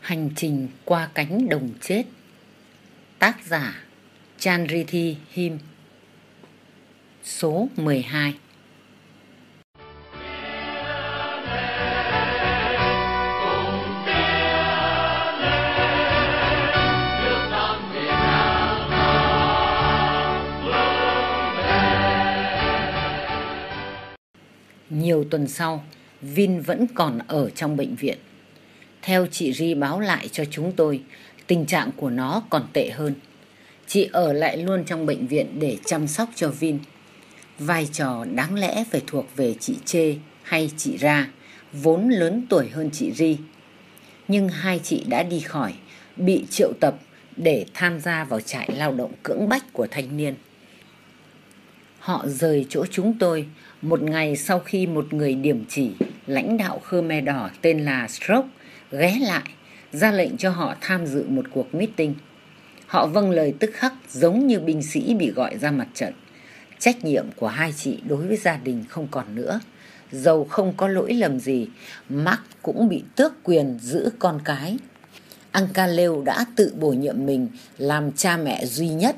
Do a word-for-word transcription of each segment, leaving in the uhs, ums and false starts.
Hành trình qua cánh đồng chết. Tác giả Chandrithi Him. Số mười hai. Nhiều tuần sau, Vin vẫn còn ở trong bệnh viện. Theo chị Ri báo lại cho chúng tôi, tình trạng của nó còn tệ hơn. Chị ở lại luôn trong bệnh viện để chăm sóc cho Vin. Vai trò đáng lẽ phải thuộc về chị Chê hay chị Ra, vốn lớn tuổi hơn chị Ri. Nhưng hai chị đã đi khỏi, bị triệu tập để tham gia vào trại lao động cưỡng bách của thanh niên. Họ rời chỗ chúng tôi một ngày sau khi một người điểm chỉ, lãnh đạo Khmer Đỏ tên là Stroke, ghé lại, ra lệnh cho họ tham dự một cuộc meeting. Họ vâng lời tức khắc, giống như binh sĩ bị gọi ra mặt trận. Trách nhiệm của hai chị đối với gia đình không còn nữa. Dầu không có lỗi lầm gì, Mark cũng bị tước quyền giữ con cái. Uncle Leo đã tự bổ nhiệm mình làm cha mẹ duy nhất.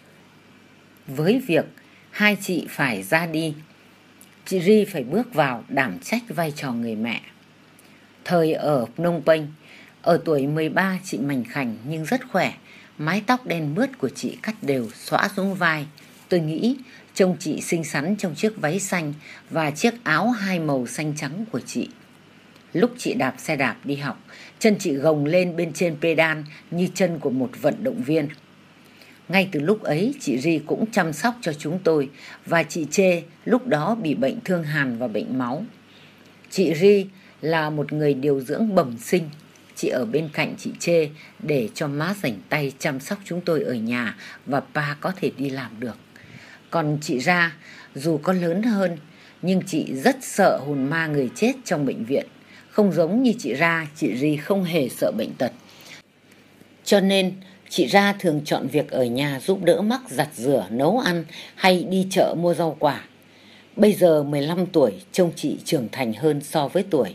Với việc hai chị phải ra đi, chị Ri phải bước vào đảm trách vai trò người mẹ. Thời ở Phnom Penh, ở tuổi mười ba, chị mảnh khảnh nhưng rất khỏe. Mái tóc đen mướt của chị cắt đều xõa xuống vai. Tôi nghĩ trông chị xinh xắn trong chiếc váy xanh và chiếc áo hai màu xanh trắng của chị. Lúc chị đạp xe đạp đi học, chân chị gồng lên bên trên pedal như chân của một vận động viên. Ngay từ lúc ấy, chị Ri cũng chăm sóc cho chúng tôi, và chị Chê lúc đó bị bệnh thương hàn và bệnh máu. Chị Ri là một người điều dưỡng bẩm sinh. Chị ở bên cạnh chị Chê để cho má rảnh tay chăm sóc chúng tôi ở nhà và ba có thể đi làm được. Còn chị Ra, dù có lớn hơn, nhưng chị rất sợ hồn ma người chết trong bệnh viện. Không giống như chị Ra, chị Ri không hề sợ bệnh tật. Cho nên, chị Ra thường chọn việc ở nhà giúp đỡ Mark giặt rửa, nấu ăn hay đi chợ mua rau quả. Bây giờ mười lăm tuổi, trông chị trưởng thành hơn so với tuổi.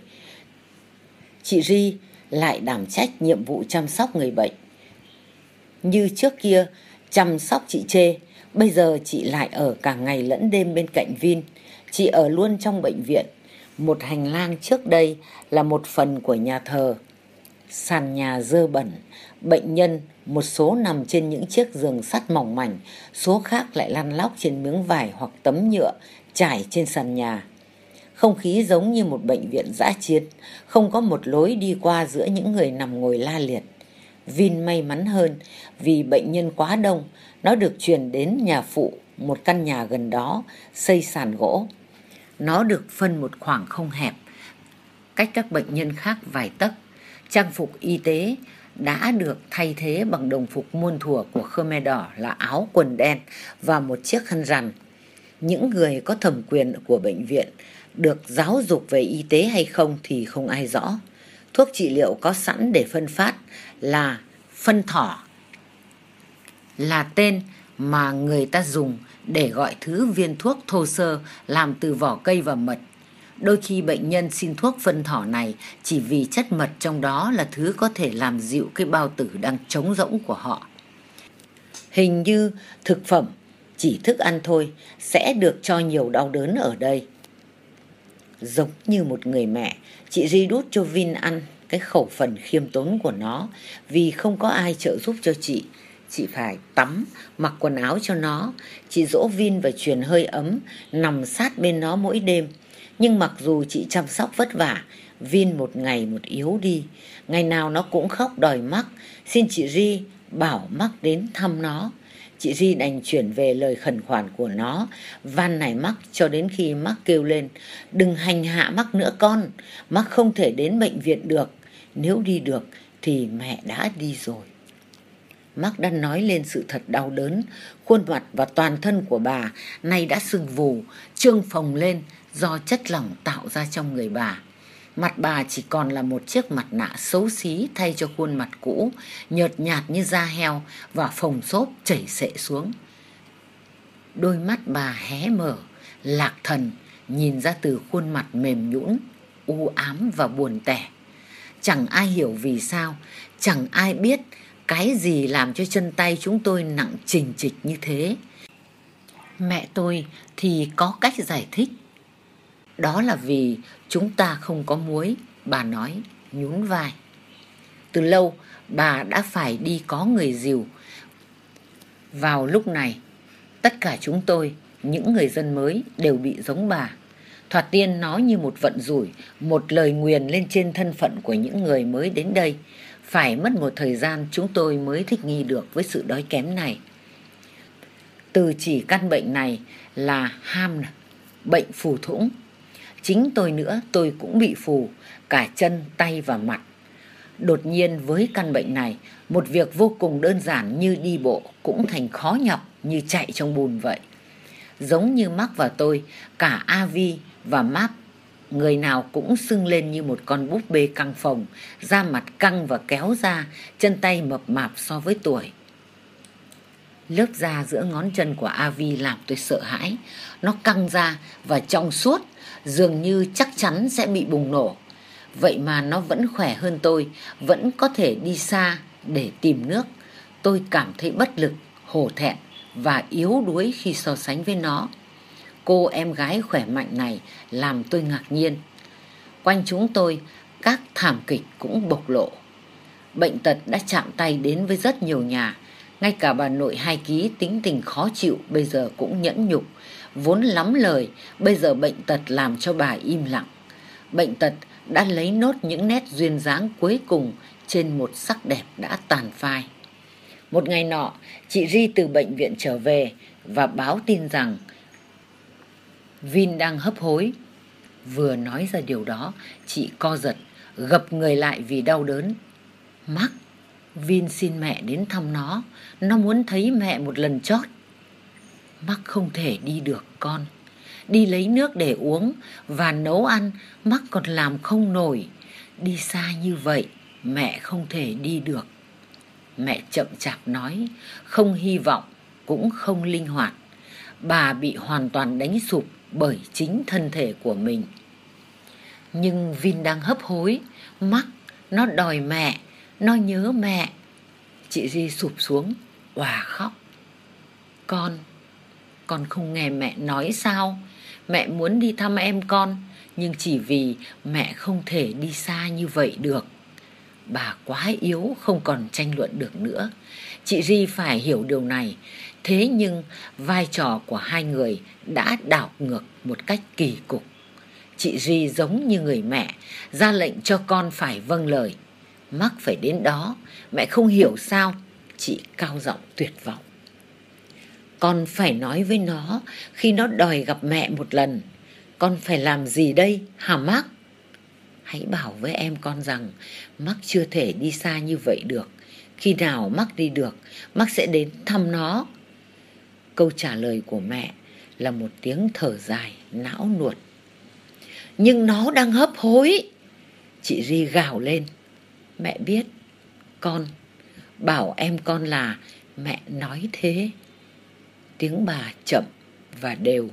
Chị Ri lại đảm trách nhiệm vụ chăm sóc người bệnh. Như trước kia chăm sóc chị Chê, bây giờ chị lại ở cả ngày lẫn đêm bên cạnh Vin. Chị ở luôn trong bệnh viện. Một hành lang trước đây là một phần của nhà thờ. Sàn nhà dơ bẩn, bệnh nhân một số nằm trên những chiếc giường sắt mỏng mảnh, số khác lại lăn lóc trên miếng vải hoặc tấm nhựa trải trên sàn nhà. Không khí giống như một bệnh viện dã chiến, không có một lối đi qua giữa những người nằm ngồi la liệt. Vin may mắn hơn, vì bệnh nhân quá đông, nó được chuyển đến nhà phụ, một căn nhà gần đó, xây sàn gỗ. Nó được phân một khoảng không hẹp, cách các bệnh nhân khác vài tấc. Trang phục y tế đã được thay thế bằng đồng phục muôn thuở của Khmer Đỏ là áo quần đen và một chiếc khăn rằn. Những người có thẩm quyền của bệnh viện được giáo dục về y tế hay không thì không ai rõ. Thuốc trị liệu có sẵn để phân phát là phân thỏ, là tên mà người ta dùng để gọi thứ viên thuốc thô sơ làm từ vỏ cây và mật. Đôi khi bệnh nhân xin thuốc phân thỏ này chỉ vì chất mật trong đó là thứ có thể làm dịu cái bao tử đang trống rỗng của họ. Hình như thực phẩm, chỉ thức ăn thôi, sẽ được cho nhiều đau đớn ở đây. Giống như một người mẹ, chị Ri đút cho Vin ăn cái khẩu phần khiêm tốn của nó, vì không có ai trợ giúp cho chị. Chị phải tắm, mặc quần áo cho nó. Chị dỗ Vin và truyền hơi ấm, nằm sát bên nó mỗi đêm. Nhưng mặc dù chị chăm sóc vất vả, Vin một ngày một yếu đi. Ngày nào nó cũng khóc đòi Mark, xin chị Ri bảo Mark đến thăm nó. Chị Ri đành chuyển về lời khẩn khoản của nó, van nài Mark cho đến khi Mark kêu lên: "Đừng hành hạ Mark nữa con, Mark không thể đến bệnh viện được. Nếu đi được thì mẹ đã đi rồi." Mark đã nói lên sự thật đau đớn. Khuôn mặt và toàn thân của bà nay đã sưng vù, trương phồng lên do chất lỏng tạo ra trong người bà. Mặt bà chỉ còn là một chiếc mặt nạ xấu xí thay cho khuôn mặt cũ, nhợt nhạt như da heo và phồng xốp chảy xệ xuống. Đôi mắt bà hé mở, lạc thần, nhìn ra từ khuôn mặt mềm nhũn, u ám và buồn tẻ. Chẳng ai hiểu vì sao, chẳng ai biết cái gì làm cho chân tay chúng tôi nặng chình chịch như thế. Mẹ tôi thì có cách giải thích. Đó là vì chúng ta không có muối, bà nói, nhún vai. Từ lâu, bà đã phải đi có người dìu. Vào lúc này, tất cả chúng tôi, những người dân mới, đều bị giống bà. Thoạt tiên nó như một vận rủi, một lời nguyền lên trên thân phận của những người mới đến đây. Phải mất một thời gian chúng tôi mới thích nghi được với sự đói kém này. Từ chỉ căn bệnh này là ham, bệnh phù thủng. Chính tôi nữa, tôi cũng bị phù, cả chân, tay và mặt. Đột nhiên với căn bệnh này, một việc vô cùng đơn giản như đi bộ cũng thành khó nhọc như chạy trong bùn vậy. Giống như Mark và tôi, cả Avi và Map, người nào cũng sưng lên như một con búp bê căng phồng, da mặt căng và kéo ra, chân tay mập mạp so với tuổi. Lớp da giữa ngón chân của Avi làm tôi sợ hãi. Nó căng ra và trong suốt, dường như chắc chắn sẽ bị bùng nổ. Vậy mà nó vẫn khỏe hơn tôi, vẫn có thể đi xa để tìm nước. Tôi cảm thấy bất lực, hổ thẹn và yếu đuối khi so sánh với nó. Cô em gái khỏe mạnh này làm tôi ngạc nhiên. Quanh chúng tôi, các thảm kịch cũng bộc lộ. Bệnh tật đã chạm tay đến với rất nhiều nhà. Ngay cả bà nội hai ký tính tình khó chịu bây giờ cũng nhẫn nhục. Vốn lắm lời, bây giờ bệnh tật làm cho bà im lặng. Bệnh tật đã lấy nốt những nét duyên dáng cuối cùng trên một sắc đẹp đã tàn phai. Một ngày nọ, chị Ri từ bệnh viện trở về và báo tin rằng Vin đang hấp hối. Vừa nói ra điều đó, chị co giật, gập người lại vì đau đớn. Mark, Vin xin mẹ đến thăm nó. Nó muốn thấy mẹ một lần chót. Mark không thể đi được con. Đi lấy nước để uống và nấu ăn, Mark còn làm không nổi. Đi xa như vậy, mẹ không thể đi được. Mẹ chậm chạp nói, không hy vọng, cũng không linh hoạt. Bà bị hoàn toàn đánh sụp bởi chính thân thể của mình. Nhưng Vin đang hấp hối. Mark, nó đòi mẹ, nó nhớ mẹ. Chị Ri sụp xuống, òa khóc. Con, con không nghe mẹ nói sao? Mẹ muốn đi thăm em con, nhưng chỉ vì mẹ không thể đi xa như vậy được. Bà quá yếu, không còn tranh luận được nữa. Chị Ri phải hiểu điều này. Thế nhưng vai trò của hai người đã đảo ngược một cách kỳ cục. Chị Ri giống như người mẹ, ra lệnh cho con phải vâng lời. Mark phải đến đó, mẹ không hiểu sao. Chị cao giọng tuyệt vọng. Con phải nói với nó khi nó đòi gặp mẹ một lần. Con phải làm gì đây hả Mark? Hãy bảo với em con rằng Mark chưa thể đi xa như vậy được. Khi nào Mark đi được, Mark sẽ đến thăm nó. Câu trả lời của mẹ là một tiếng thở dài, não nuột. Nhưng nó đang hấp hối. Chị Ri gào lên. Mẹ biết, con, bảo em con là mẹ nói thế. Tiếng bà chậm và đều.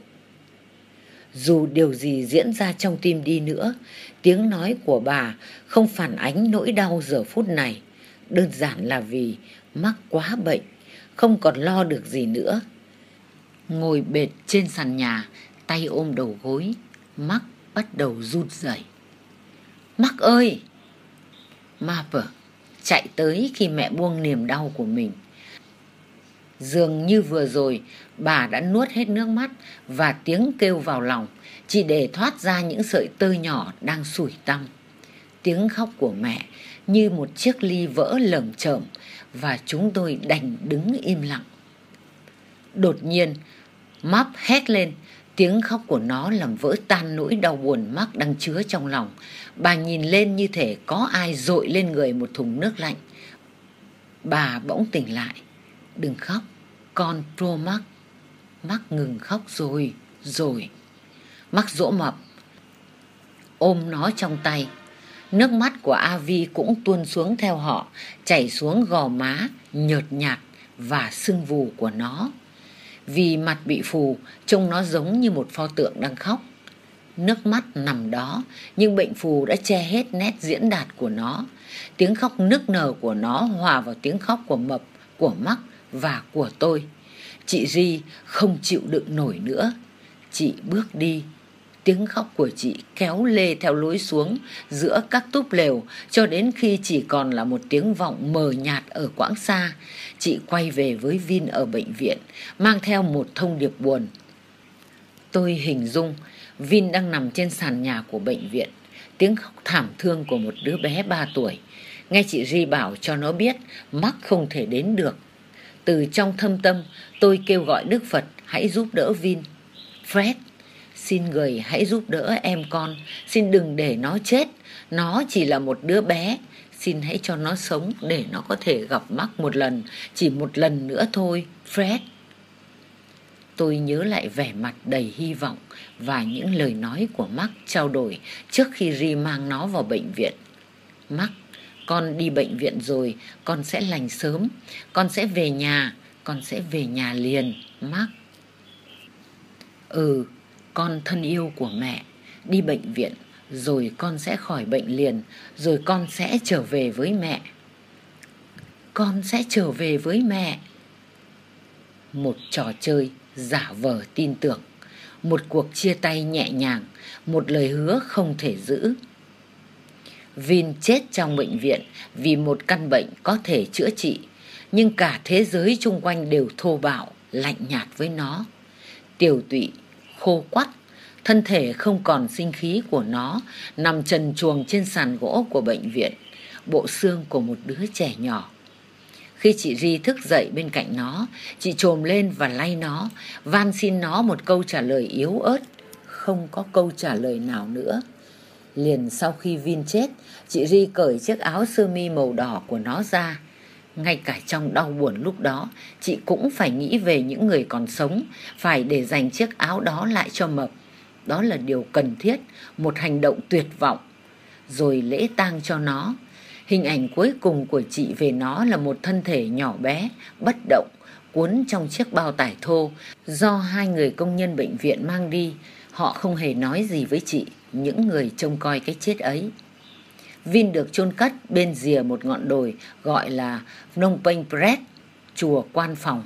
Dù điều gì diễn ra trong tim đi nữa, tiếng nói của bà không phản ánh nỗi đau giờ phút này. Đơn giản là vì Mark quá bệnh, không còn lo được gì nữa. Ngồi bệt trên sàn nhà, tay ôm đầu gối, Mark bắt đầu run rẩy. Mark ơi! Marper chạy tới khi mẹ buông niềm đau của mình. Dường như vừa rồi bà đã nuốt hết nước mắt và tiếng kêu vào lòng, chỉ để thoát ra những sợi tơ nhỏ đang sủi tăm. Tiếng khóc của mẹ như một chiếc ly vỡ lởm chởm và chúng tôi đành đứng im lặng. Đột nhiên, Map hét lên. Tiếng khóc của nó làm vỡ tan nỗi đau buồn Mark đang chứa trong lòng. Bà nhìn lên như thể có ai dội lên người một thùng nước lạnh. Bà bỗng tỉnh lại. Đừng khóc, con Pro Mark. Mark ngừng khóc rồi, rồi. Mark dỗ mập, ôm nó trong tay. Nước mắt của Avi cũng tuôn xuống theo họ, chảy xuống gò má nhợt nhạt và sưng vù của nó. Vì mặt bị phù, trông nó giống như một pho tượng đang khóc. Nước mắt nằm đó, nhưng bệnh phù đã che hết nét diễn đạt của nó. Tiếng khóc nức nở của nó hòa vào tiếng khóc của Mập, của Mắc và của tôi. Chị Ri không chịu đựng nổi nữa. Chị bước đi. Tiếng khóc của chị kéo lê theo lối xuống giữa các túp lều cho đến khi chỉ còn là một tiếng vọng mờ nhạt ở quãng xa. Chị quay về với Vin ở bệnh viện, mang theo một thông điệp buồn. Tôi hình dung Vin đang nằm trên sàn nhà của bệnh viện, tiếng khóc thảm thương của một đứa bé ba tuổi. Nghe chị Ri bảo cho nó biết Mark không thể đến được. Từ trong thâm tâm, tôi kêu gọi Đức Phật hãy giúp đỡ Vin. Fred, xin người hãy giúp đỡ em con, xin đừng để nó chết. Nó chỉ là một đứa bé, xin hãy cho nó sống để nó có thể gặp Mark một lần, chỉ một lần nữa thôi, Fred. Tôi nhớ lại vẻ mặt đầy hy vọng và những lời nói của Mark trao đổi trước khi Ri mang nó vào bệnh viện. Mark, con đi bệnh viện rồi, con sẽ lành sớm, con sẽ về nhà, con sẽ về nhà liền, Mark. Ừ, con thân yêu của mẹ, đi bệnh viện, rồi con sẽ khỏi bệnh liền, rồi con sẽ trở về với mẹ. Con sẽ trở về với mẹ. Một trò chơi giả vờ tin tưởng, một cuộc chia tay nhẹ nhàng, một lời hứa không thể giữ. Vin chết trong bệnh viện vì một căn bệnh có thể chữa trị, nhưng cả thế giới chung quanh đều thô bạo, lạnh nhạt với nó. Tiều tụy, khô quắt, thân thể không còn sinh khí của nó nằm trần truồng trên sàn gỗ của bệnh viện, bộ xương của một đứa trẻ nhỏ. Khi chị Ri thức dậy bên cạnh nó, chị chồm lên và lay nó, van xin nó một câu trả lời yếu ớt. Không có câu trả lời nào nữa. Liền sau khi Vin chết, chị Ri cởi chiếc áo sơ mi màu đỏ của nó ra. Ngay cả trong đau buồn lúc đó, chị cũng phải nghĩ về những người còn sống, phải để dành chiếc áo đó lại cho Mập. Đó là điều cần thiết, một hành động tuyệt vọng. Rồi lễ tang cho nó. Hình ảnh cuối cùng của chị về nó là một thân thể nhỏ bé, bất động, cuốn trong chiếc bao tải thô do hai người công nhân bệnh viện mang đi. Họ không hề nói gì với chị, những người trông coi cái chết ấy. Vin được chôn cất bên rìa một ngọn đồi gọi là Phnom Penh Pret, chùa Quan Phòng.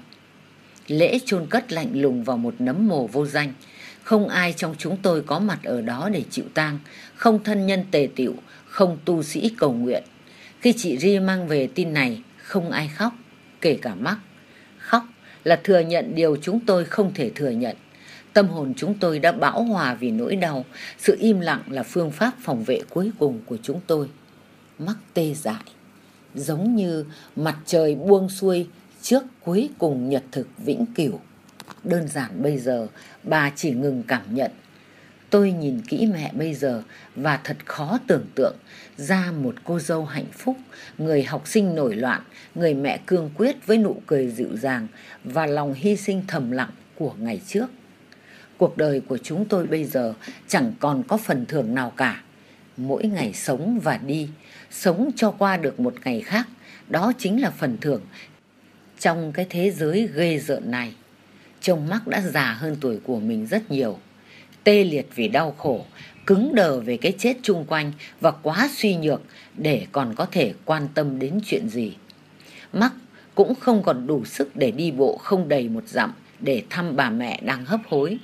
Lễ chôn cất lạnh lùng vào một nấm mồ vô danh. Không ai trong chúng tôi có mặt ở đó để chịu tang, không thân nhân tề tựu, không tu sĩ cầu nguyện. Khi chị Ri mang về tin này, không ai khóc, kể cả Mark. Khóc là thừa nhận điều chúng tôi không thể thừa nhận. Tâm hồn chúng tôi đã bão hòa vì nỗi đau. Sự im lặng là phương pháp phòng vệ cuối cùng của chúng tôi. Mark tê dại, giống như mặt trời buông xuôi trước cuối cùng nhật thực vĩnh cửu. Đơn giản bây giờ, bà chỉ ngừng cảm nhận. Tôi nhìn kỹ mẹ bây giờ và thật khó tưởng tượng ra một cô dâu hạnh phúc, người học sinh nổi loạn, người mẹ cương quyết với nụ cười dịu dàng và lòng hy sinh thầm lặng của ngày trước. Cuộc đời của chúng tôi bây giờ chẳng còn có phần thưởng nào cả. Mỗi ngày sống và đi, sống cho qua được một ngày khác, đó chính là phần thưởng trong cái thế giới ghê rợn này. Trông Mark đã già hơn tuổi của mình rất nhiều, tê liệt vì đau khổ, cứng đờ về cái chết chung quanh và quá suy nhược để còn có thể quan tâm đến chuyện gì. Mark cũng không còn đủ sức để đi bộ không đầy một dặm để thăm bà mẹ đang hấp hối,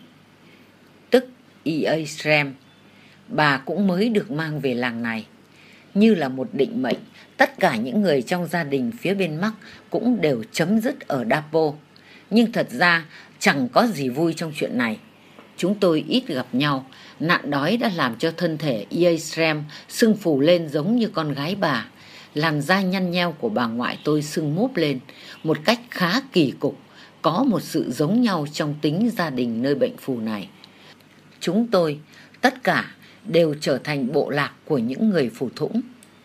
tức e a. Srem. Bà cũng mới được mang về làng này. Như là một định mệnh, tất cả những người trong gia đình phía bên Mark cũng đều chấm dứt ở Dapo. Nhưng thật ra chẳng có gì vui trong chuyện này. Chúng tôi ít gặp nhau. Nạn đói đã làm cho thân thể e a. Srem sưng phù lên giống như con gái bà. Làn da nhăn nheo của bà ngoại tôi sưng múp lên một cách khá kỳ cục. Có một sự giống nhau trong tính gia đình nơi bệnh phù này. Chúng tôi, tất cả đều trở thành bộ lạc của những người phù thủng.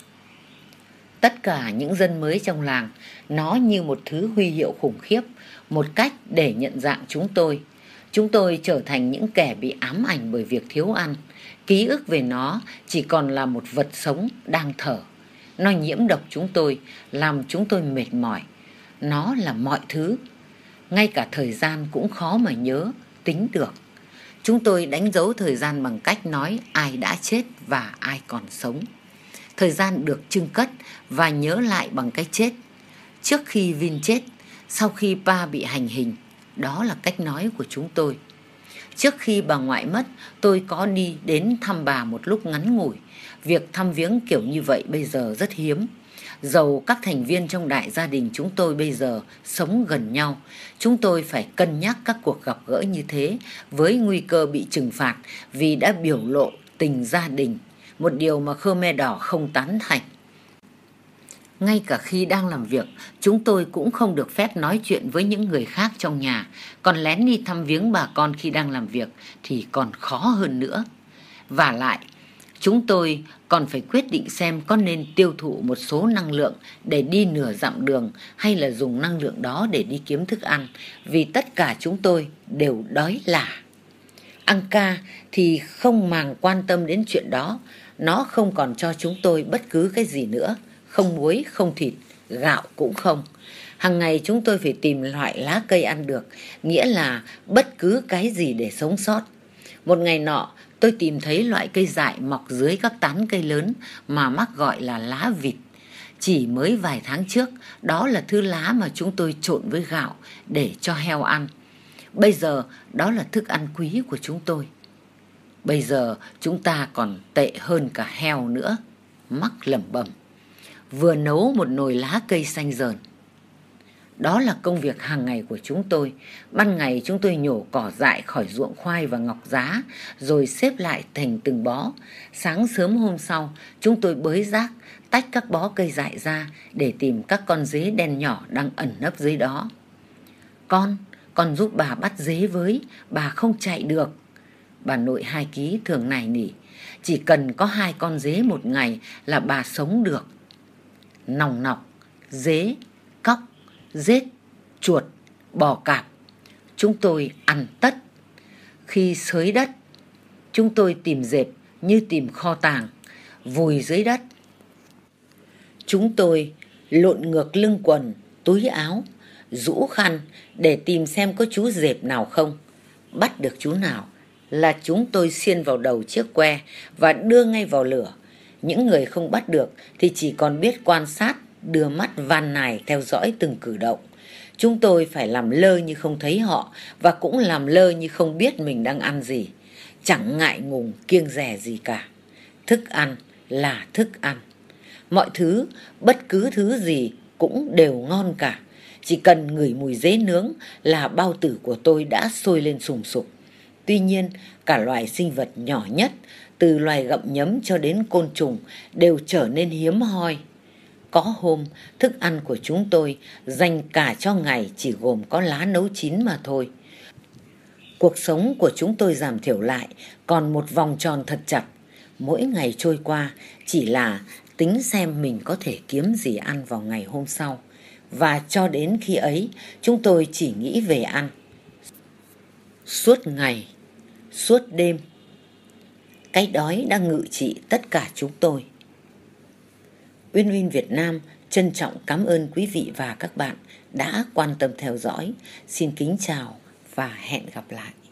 Tất cả những dân mới trong làng, nó như một thứ huy hiệu khủng khiếp, một cách để nhận dạng chúng tôi. Chúng tôi trở thành những kẻ bị ám ảnh bởi việc thiếu ăn. Ký ức về nó chỉ còn là một vật sống đang thở. Nó nhiễm độc chúng tôi, làm chúng tôi mệt mỏi. Nó là mọi thứ. Ngay cả thời gian cũng khó mà nhớ, tính được. Chúng tôi đánh dấu thời gian bằng cách nói ai đã chết và ai còn sống. Thời gian được chưng cất và nhớ lại bằng cái chết. Trước khi Vin chết, sau khi Pa bị hành hình, đó là cách nói của chúng tôi. Trước khi bà ngoại mất, tôi có đi đến thăm bà một lúc ngắn ngủi. Việc thăm viếng kiểu như vậy bây giờ rất hiếm. Dầu các thành viên trong đại gia đình chúng tôi bây giờ sống gần nhau, chúng tôi phải cân nhắc các cuộc gặp gỡ như thế với nguy cơ bị trừng phạt vì đã biểu lộ tình gia đình, một điều mà Khmer Đỏ không tán thành. Ngay cả khi đang làm việc, chúng tôi cũng không được phép nói chuyện với những người khác trong nhà, còn lén đi thăm viếng bà con khi đang làm việc thì còn khó hơn nữa. Vả lại, chúng tôi còn phải quyết định xem có nên tiêu thụ một số năng lượng để đi nửa dặm đường hay là dùng năng lượng đó để đi kiếm thức ăn, vì tất cả chúng tôi đều đói lả. Anka thì không màng quan tâm đến chuyện đó, nó không còn cho chúng tôi bất cứ cái gì nữa, không muối, không thịt, gạo cũng không. Hàng ngày chúng tôi phải tìm loại lá cây ăn được, nghĩa là bất cứ cái gì để sống sót. Một ngày nọ, tôi tìm thấy loại cây dại mọc dưới các tán cây lớn mà Mark gọi là lá vịt. Chỉ mới vài tháng trước, đó là thứ lá mà chúng tôi trộn với gạo để cho heo ăn. Bây giờ, đó là thức ăn quý của chúng tôi. Bây giờ, chúng ta còn tệ hơn cả heo nữa, Mark lẩm bẩm. Vừa nấu một nồi lá cây xanh rờn. Đó là công việc hàng ngày của chúng tôi. Ban ngày chúng tôi nhổ cỏ dại khỏi ruộng khoai và ngọc giá, rồi xếp lại thành từng bó. Sáng sớm hôm sau, chúng tôi bới rác, tách các bó cây dại ra để tìm các con dế đen nhỏ đang ẩn nấp dưới đó. Con, con giúp bà bắt dế với, bà không chạy được. Bà nội hai ký thường nài nỉ. Chỉ cần có hai con dế một ngày là bà sống được. Nòng nọc, dế, cóc, rết, chuột, bò cạp, chúng tôi ăn tất. Khi xới đất, chúng tôi tìm dẹp như tìm kho tàng, vùi dưới đất. Chúng tôi lộn ngược lưng quần, túi áo, rũ khăn để tìm xem có chú dẹp nào không. Bắt được chú nào là chúng tôi xiên vào đầu chiếc que và đưa ngay vào lửa. Những người không bắt được thì chỉ còn biết quan sát, đưa mắt van nài theo dõi từng cử động. Chúng tôi phải làm lơ như không thấy họ và cũng làm lơ như không biết mình đang ăn gì. Chẳng ngại ngùng kiêng dè gì cả. Thức ăn là thức ăn. Mọi thứ, bất cứ thứ gì cũng đều ngon cả. Chỉ cần ngửi mùi dế nướng là bao tử của tôi đã sôi lên sùng sục. Tuy nhiên, cả loài sinh vật nhỏ nhất, từ loài gặm nhấm cho đến côn trùng, đều trở nên hiếm hoi. Có hôm, thức ăn của chúng tôi dành cả cho ngày chỉ gồm có lá nấu chín mà thôi. Cuộc sống của chúng tôi giảm thiểu lại, còn một vòng tròn thật chặt. Mỗi ngày trôi qua chỉ là tính xem mình có thể kiếm gì ăn vào ngày hôm sau. Và cho đến khi ấy, chúng tôi chỉ nghĩ về ăn. Suốt ngày, suốt đêm, cái đói đang ngự trị tất cả chúng tôi. Uyên Uyên Việt Nam trân trọng cảm ơn quý vị và các bạn đã quan tâm theo dõi. Xin kính chào và hẹn gặp lại.